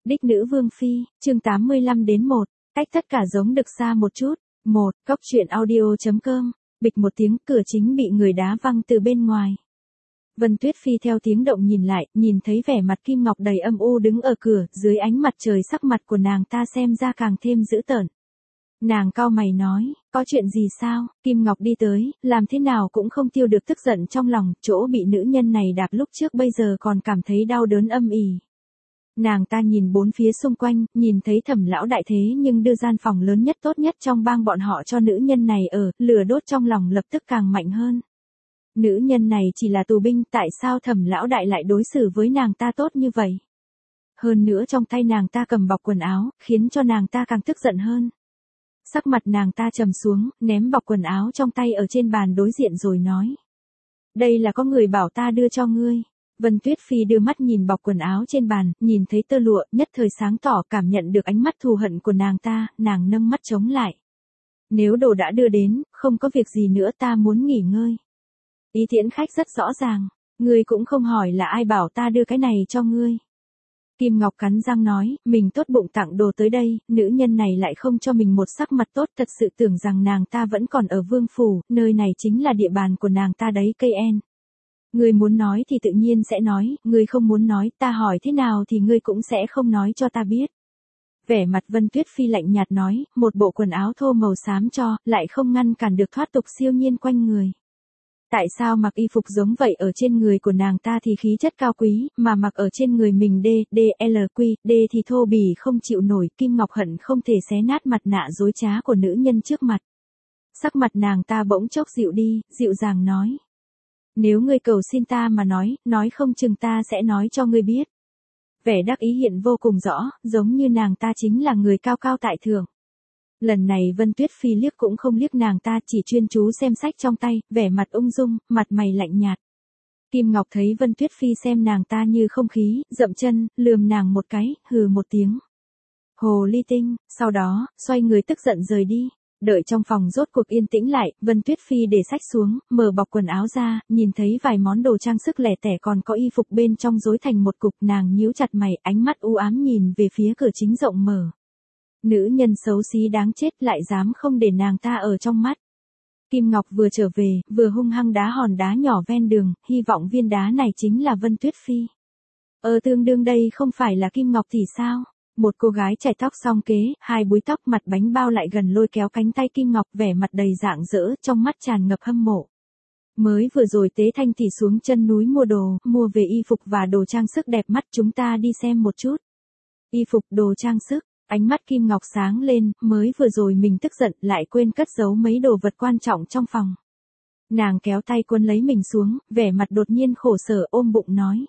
Đích nữ vương phi, chương 85-1, cách tất cả giống được xa một chút. Cóc truyện audio.com, bịch một tiếng, cửa chính bị người đá văng từ bên ngoài. Vân Tuyết Phi theo tiếng động nhìn lại, nhìn thấy vẻ mặt Kim Ngọc đầy âm u đứng ở cửa, dưới ánh mặt trời sắc mặt của nàng ta xem ra càng thêm dữ tợn. Nàng cau mày nói, có chuyện gì sao? Kim Ngọc đi tới, làm thế nào cũng không tiêu được tức giận trong lòng, chỗ bị nữ nhân này đạp lúc trước bây giờ còn cảm thấy đau đớn âm ỉ. Nàng ta nhìn bốn phía xung quanh, nhìn thấy Thẩm lão đại thế nhưng đưa gian phòng lớn nhất tốt nhất trong bang bọn họ cho nữ nhân này ở, lửa đốt trong lòng lập tức càng mạnh hơn. Nữ nhân này chỉ là tù binh, tại sao Thẩm lão đại lại đối xử với nàng ta tốt như vậy? Hơn nữa trong tay nàng ta cầm bọc quần áo, khiến cho nàng ta càng tức giận hơn. Sắc mặt nàng ta trầm xuống, ném bọc quần áo trong tay ở trên bàn đối diện rồi nói. Đây là có người bảo ta đưa cho ngươi. Vân Tuyết Phi đưa mắt nhìn bọc quần áo trên bàn, nhìn thấy tơ lụa, nhất thời sáng tỏ, cảm nhận được ánh mắt thù hận của nàng ta, nàng nâng mắt chống lại. Nếu đồ đã đưa đến, không có việc gì nữa, ta muốn nghỉ ngơi. Ý tiễn khách rất rõ ràng, ngươi cũng không hỏi là ai bảo ta đưa cái này cho ngươi. Kim Ngọc cắn răng nói, mình tốt bụng tặng đồ tới đây, nữ nhân này lại không cho mình một sắc mặt tốt, thật sự tưởng rằng nàng ta vẫn còn ở vương phủ, nơi này chính là địa bàn của nàng ta đấy. Cây en. Ngươi muốn nói thì tự nhiên sẽ nói, ngươi không muốn nói, ta hỏi thế nào thì ngươi cũng sẽ không nói cho ta biết. Vẻ mặt Vân Tuyết Phi lạnh nhạt nói, một bộ quần áo thô màu xám cho, lại không ngăn cản được thoát tục siêu nhiên quanh người. Tại sao mặc y phục giống vậy ở trên người của nàng ta thì khí chất cao quý, mà mặc ở trên người mình D thì thô bỉ không chịu nổi. Kim Ngọc hận không thể xé nát mặt nạ dối trá của nữ nhân trước mặt. Sắc mặt nàng ta bỗng chốc dịu đi, dịu dàng nói. Nếu ngươi cầu xin ta mà nói không chừng ta sẽ nói cho ngươi biết. Vẻ đắc ý hiện vô cùng rõ, giống như nàng ta chính là người cao cao tại thượng. Lần này Vân Tuyết Phi liếc cũng không liếc nàng ta, chỉ chuyên chú xem sách trong tay, vẻ mặt ung dung, mặt mày lạnh nhạt. Kim Ngọc thấy Vân Tuyết Phi xem nàng ta như không khí, dậm chân, lườm nàng một cái, hừ một tiếng. Hồ ly tinh, sau đó, xoay người tức giận rời đi. Đợi trong phòng rốt cuộc yên tĩnh lại, Vân Tuyết Phi để sách xuống, mở bọc quần áo ra, nhìn thấy vài món đồ trang sức lẻ tẻ còn có y phục bên trong rối thành một cục, nàng nhíu chặt mày, ánh mắt u ám nhìn về phía cửa chính rộng mở. Nữ nhân xấu xí đáng chết lại dám không để nàng ta ở trong mắt. Kim Ngọc vừa trở về, vừa hung hăng đá hòn đá nhỏ ven đường, hy vọng viên đá này chính là Vân Tuyết Phi. Tương đương đây không phải là Kim Ngọc thì sao? Một cô gái chải tóc song kế, hai búi tóc mặt bánh bao lại gần lôi kéo cánh tay Kim Ngọc, vẻ mặt đầy rạng rỡ, trong mắt tràn ngập hâm mộ. Mới vừa rồi Tế Thanh thì xuống chân núi mua đồ, mua về y phục và đồ trang sức đẹp mắt, chúng ta đi xem một chút. Y phục, đồ trang sức, ánh mắt Kim Ngọc sáng lên, mới vừa rồi mình tức giận lại quên cất giấu mấy đồ vật quan trọng trong phòng. Nàng kéo tay Quân lấy mình xuống, vẻ mặt đột nhiên khổ sở, ôm bụng nói.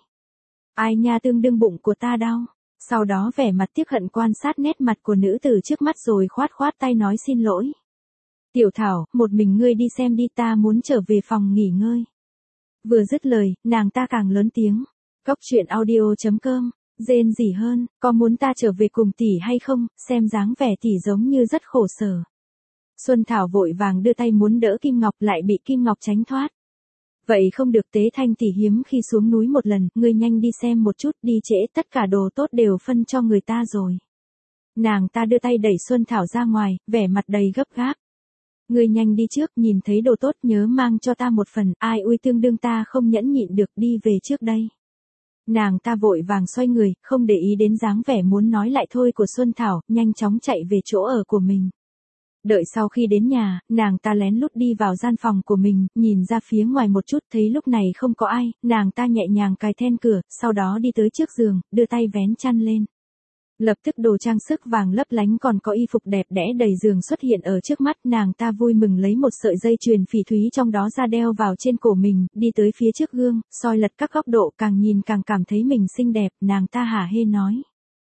Ai nha, tương đương bụng của ta đau. Sau đó vẻ mặt tiếc hận quan sát nét mặt của nữ tử trước mắt rồi khoát khoát tay nói xin lỗi. Tiểu Thảo, một mình ngươi đi xem đi, ta muốn trở về phòng nghỉ ngơi. Vừa dứt lời, nàng ta càng lớn tiếng. Cóc truyện audio.com, rên rỉ hơn, có muốn ta trở về cùng tỷ hay không, xem dáng vẻ tỷ giống như rất khổ sở. Xuân Thảo vội vàng đưa tay muốn đỡ Kim Ngọc lại bị Kim Ngọc tránh thoát. Vậy không được, Tế Thanh tỷ hiếm khi xuống núi một lần, ngươi nhanh đi xem một chút, đi trễ tất cả đồ tốt đều phân cho người ta rồi. Nàng ta đưa tay đẩy Xuân Thảo ra ngoài, vẻ mặt đầy gấp gáp. Ngươi nhanh đi trước, nhìn thấy đồ tốt nhớ mang cho ta một phần, ai ui tương đương ta không nhẫn nhịn được, đi về trước đây. Nàng ta vội vàng xoay người, không để ý đến dáng vẻ muốn nói lại thôi của Xuân Thảo, nhanh chóng chạy về chỗ ở của mình. Đợi sau khi đến nhà, nàng ta lén lút đi vào gian phòng của mình, nhìn ra phía ngoài một chút, thấy lúc này không có ai, nàng ta nhẹ nhàng cài then cửa, sau đó đi tới trước giường, đưa tay vén chăn lên. Lập tức đồ trang sức vàng lấp lánh còn có y phục đẹp đẽ đầy giường xuất hiện ở trước mắt, nàng ta vui mừng lấy một sợi dây chuyền phỉ thúy trong đó ra đeo vào trên cổ mình, đi tới phía trước gương, soi lật các góc độ, càng nhìn càng cảm thấy mình xinh đẹp, nàng ta hả hê nói.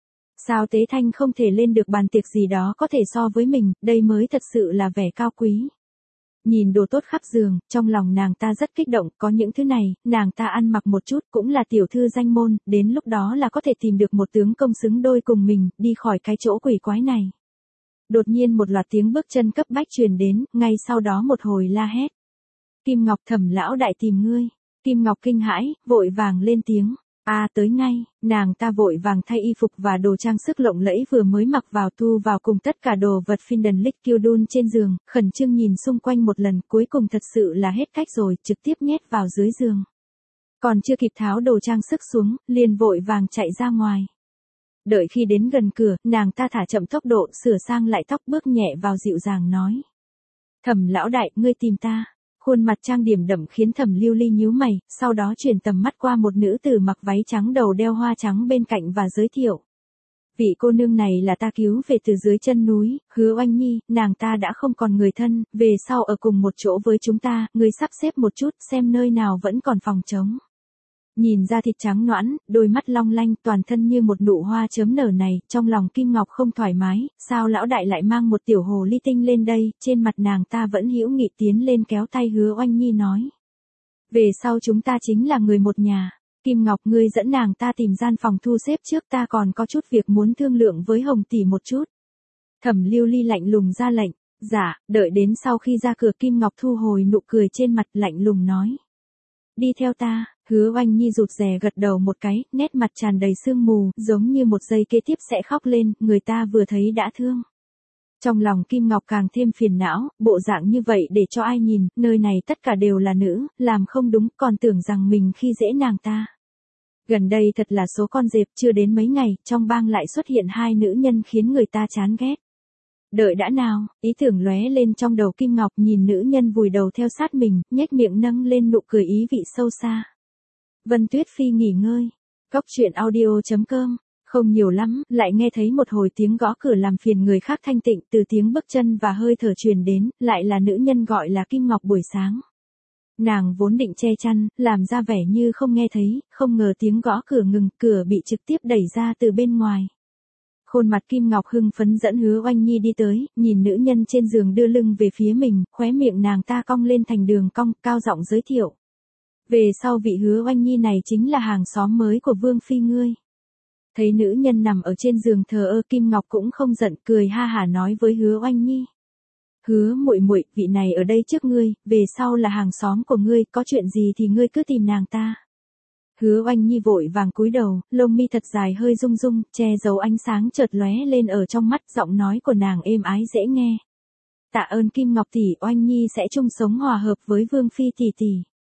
Sao Tế Thanh không thể lên được bàn tiệc gì đó có thể so với mình, đây mới thật sự là vẻ cao quý. Nhìn đồ tốt khắp giường, trong lòng nàng ta rất kích động, có những thứ này, nàng ta ăn mặc một chút cũng là tiểu thư danh môn, đến lúc đó là có thể tìm được một tướng công xứng đôi cùng mình, đi khỏi cái chỗ quỷ quái này. Đột nhiên một loạt tiếng bước chân cấp bách truyền đến, ngay sau đó một hồi la hét. Kim Ngọc, Thẩm lão đại tìm ngươi. Kim Ngọc kinh hãi, vội vàng lên tiếng. Tới ngay, nàng ta vội vàng thay y phục và đồ trang sức lộng lẫy vừa mới mặc vào thu vào cùng tất cả đồ vật Findenlick trên giường, khẩn trương nhìn xung quanh một lần, cuối cùng thật sự là hết cách rồi, trực tiếp nhét vào dưới giường. Còn chưa kịp tháo đồ trang sức xuống, liền vội vàng chạy ra ngoài. Đợi khi đến gần cửa, nàng ta thả chậm tốc độ, sửa sang lại tóc, bước nhẹ vào dịu dàng nói. Thẩm lão đại, ngươi tìm ta. Khuôn mặt trang điểm đậm khiến Thẩm Lưu Ly nhíu mày, sau đó chuyển tầm mắt qua một nữ tử mặc váy trắng đầu đeo hoa trắng bên cạnh và giới thiệu. Vị cô nương này là ta cứu về từ dưới chân núi, Hứa Oanh Nhi, nàng ta đã không còn người thân, về sau ở cùng một chỗ với chúng ta, ngươi sắp xếp một chút xem nơi nào vẫn còn phòng trống. Nhìn ra thịt trắng nõn, đôi mắt long lanh, toàn thân như một nụ hoa chớm nở này, trong lòng Kim Ngọc không thoải mái, sao lão đại lại mang một tiểu hồ ly tinh lên đây, trên mặt nàng ta vẫn hữu nghị tiến lên kéo tay Hứa Oanh Nhi nói. Về sau chúng ta chính là người một nhà, Kim Ngọc ngươi dẫn nàng ta tìm gian phòng thu xếp trước, ta còn có chút việc muốn thương lượng với Hồng tỷ một chút. Thẩm Lưu Ly lạnh lùng ra lệnh, dạ, đợi đến sau khi ra cửa Kim Ngọc thu hồi nụ cười trên mặt lạnh lùng nói. Đi theo ta. Hứa Oanh Nhi rụt rè gật đầu một cái, nét mặt tràn đầy sương mù, giống như một giây kế tiếp sẽ khóc lên, người ta vừa thấy đã thương. Trong lòng Kim Ngọc càng thêm phiền não, bộ dạng như vậy để cho ai nhìn, nơi này tất cả đều là nữ, làm không đúng, còn tưởng rằng mình khi dễ nàng ta. Gần đây thật là số con dẹp, chưa đến mấy ngày, trong bang lại xuất hiện hai nữ nhân khiến người ta chán ghét. Đợi đã nào, ý tưởng lóe lên trong đầu Kim Ngọc, nhìn nữ nhân vùi đầu theo sát mình, nhếch miệng nâng lên nụ cười ý vị sâu xa. Vân Tuyết Phi nghỉ ngơi. Cốc truyện audio.com. Không nhiều lắm, lại nghe thấy một hồi tiếng gõ cửa làm phiền người khác thanh tịnh, từ tiếng bước chân và hơi thở truyền đến, lại là nữ nhân gọi là Kim Ngọc buổi sáng. Nàng vốn định che chăn, làm ra vẻ như không nghe thấy, không ngờ tiếng gõ cửa ngừng, cửa bị trực tiếp đẩy ra từ bên ngoài. Khuôn mặt Kim Ngọc hưng phấn dẫn Hứa Oanh Nhi đi tới, nhìn nữ nhân trên giường đưa lưng về phía mình, khóe miệng nàng ta cong lên thành đường cong, cao giọng giới thiệu. Về sau vị Hứa Oanh Nhi này chính là hàng xóm mới của Vương Phi ngươi. Thấy nữ nhân nằm ở trên giường thờ ơ, Kim Ngọc cũng không giận, cười ha hả nói với Hứa Oanh Nhi. Hứa muội muội, vị này ở đây trước ngươi, về sau là hàng xóm của ngươi, có chuyện gì thì ngươi cứ tìm nàng ta. Hứa Oanh Nhi vội vàng cúi đầu, lông mi thật dài hơi rung rung, che giấu ánh sáng chợt lóe lên ở trong mắt, giọng nói của nàng êm ái dễ nghe. Tạ ơn Kim Ngọc tỷ, Oanh Nhi sẽ chung sống hòa hợp với Vương Phi tỷ tỷ.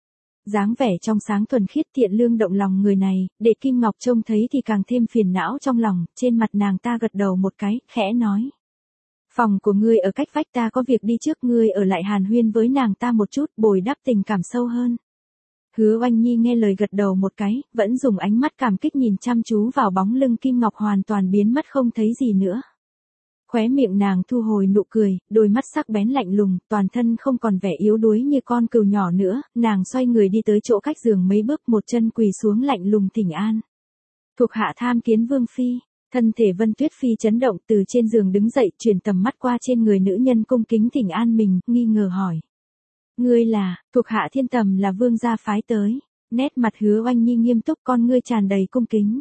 Dáng vẻ trong sáng thuần khiết thiện lương động lòng người này, để Kim Ngọc trông thấy thì càng thêm phiền não trong lòng, trên mặt nàng ta gật đầu một cái, khẽ nói. Phòng của ngươi ở cách vách, ta có việc đi trước, ngươi ở lại hàn huyên với nàng ta một chút, bồi đắp tình cảm sâu hơn. Hứa Oanh Nhi nghe lời gật đầu một cái, vẫn dùng ánh mắt cảm kích nhìn chăm chú vào bóng lưng Kim Ngọc hoàn toàn biến mất không thấy gì nữa. Khóe miệng nàng thu hồi nụ cười, đôi mắt sắc bén lạnh lùng, toàn thân không còn vẻ yếu đuối như con cừu nhỏ nữa, nàng xoay người đi tới chỗ cách giường mấy bước, một chân quỳ xuống lạnh lùng thỉnh an. Thuộc hạ tham kiến Vương Phi. Thân thể Vân Tuyết Phi chấn động, từ trên giường đứng dậy, chuyển tầm mắt qua trên người nữ nhân cung kính thỉnh an mình, nghi ngờ hỏi. Ngươi là, thuộc hạ Thiên Tầm là vương gia phái tới. Nét mặt Hứa Oanh Nhi nghiêm túc, con ngươi tràn đầy cung kính.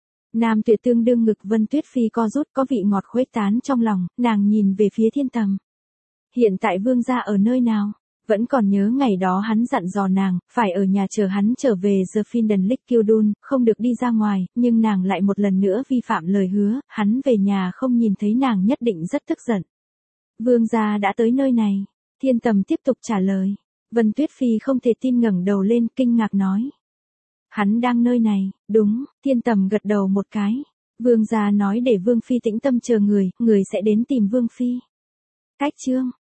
Nam Tuyệt tương đương ngực Vân Tuyết Phi co rút, có vị ngọt khuếch tán trong lòng, nàng nhìn về phía Thiên Tầm. Hiện tại vương gia ở nơi nào? Vẫn còn nhớ ngày đó hắn dặn dò nàng, phải ở nhà chờ hắn trở về The Findenlick, không được đi ra ngoài, nhưng nàng lại một lần nữa vi phạm lời hứa, hắn về nhà không nhìn thấy nàng nhất định rất tức giận. Vương gia đã tới nơi này. Thiên Tầm tiếp tục trả lời. Vân Tuyết Phi không thể tin ngẩng đầu lên, kinh ngạc nói. Hắn đang nơi này, đúng, Thiên Tầm gật đầu một cái. Vương gia nói để Vương Phi tĩnh tâm chờ người, người sẽ đến tìm Vương Phi. Cách chương.